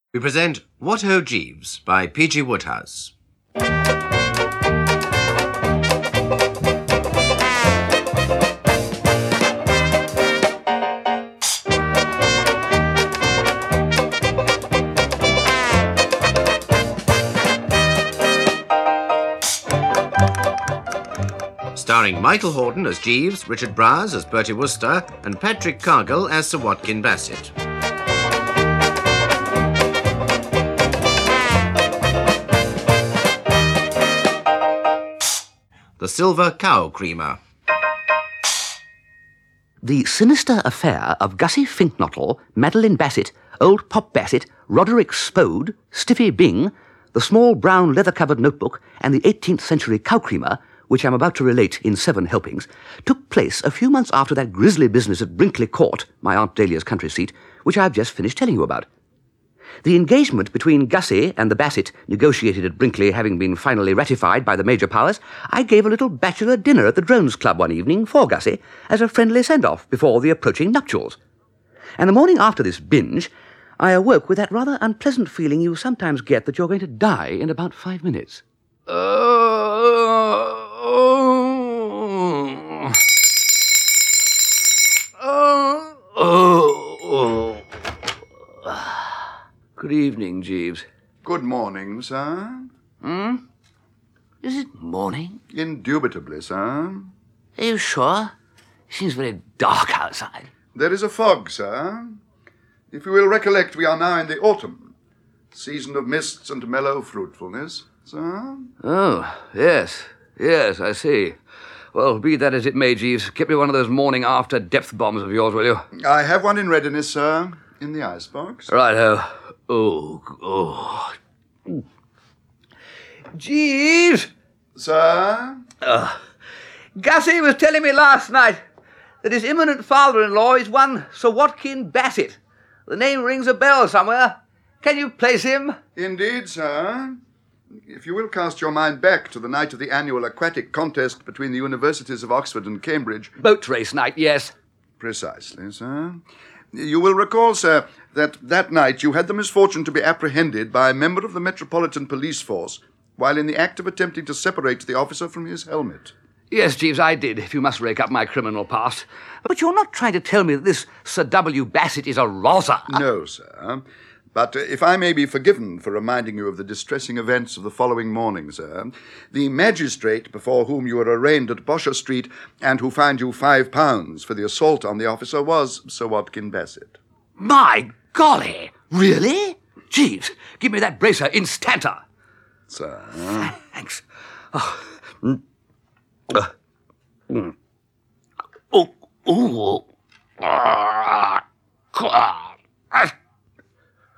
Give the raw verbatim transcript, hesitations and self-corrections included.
We present What Ho Jeeves by P G Wodehouse. Starring Michael Hordern as Jeeves, Richard Braz as Bertie Wooster, and Patrick Cargill as Sir Watkin Bassett. The Silver Cow Creamer. The sinister affair of Gussie Finknottle, Madeline Bassett, Old Pop Bassett, Roderick Spode, Stiffy Bing, the small brown leather-covered notebook, and the eighteenth century cow creamer, which I'm about to relate in seven helpings, took place a few months after that grisly business at Brinkley Court, my Aunt Dahlia's country seat, which I've just finished telling you about. The engagement between Gussie and the Bassett, negotiated at Brinkley having been finally ratified by the major powers, I gave a little bachelor dinner at the Drones Club one evening for Gussie as a friendly send-off before the approaching nuptials. And the morning after this binge, I awoke with that rather unpleasant feeling you sometimes get that you're going to die in about five minutes. Uh... Oh. Oh. Oh. Oh. Good evening, Jeeves. Good morning, sir. Hmm? Is it morning? Indubitably, sir. Are you sure? It seems very dark outside. There is a fog, sir. If you will recollect, we are now in the autumn, season of mists and mellow fruitfulness, sir. Oh, yes. Yes, I see. Well, be that as it may, Jeeves, get me one of those morning-after depth bombs of yours, will you? I have one in readiness, sir, in the icebox. Right-ho. Oh, oh. Jeeves! Sir? Uh, Gussie was telling me last night that his imminent father-in-law is one Sir Watkin Bassett. The name rings a bell somewhere. Can you place him? Indeed, sir. If you will cast your mind back to the night of the annual aquatic contest between the universities of Oxford and Cambridge. Boat race night, yes. Precisely, sir. You will recall, sir, that that night you had the misfortune to be apprehended by a member of the Metropolitan Police Force while in the act of attempting to separate the officer from his helmet. Yes, Jeeves, I did, if you must rake up my criminal past. But you're not trying to tell me that this Sir W. Bassett is a rozzer. No, sir. But uh, if I may be forgiven for reminding you of the distressing events of the following morning, sir, the magistrate before whom you were arraigned at Bosher Street and who fined you five pounds for the assault on the officer was Sir Watkin Bassett. My golly! Really? Jeeves, give me that bracer instanter. Sir? Thanks. Oh. Mm. Uh. Mm. Oh. Oh. Ah. Ah.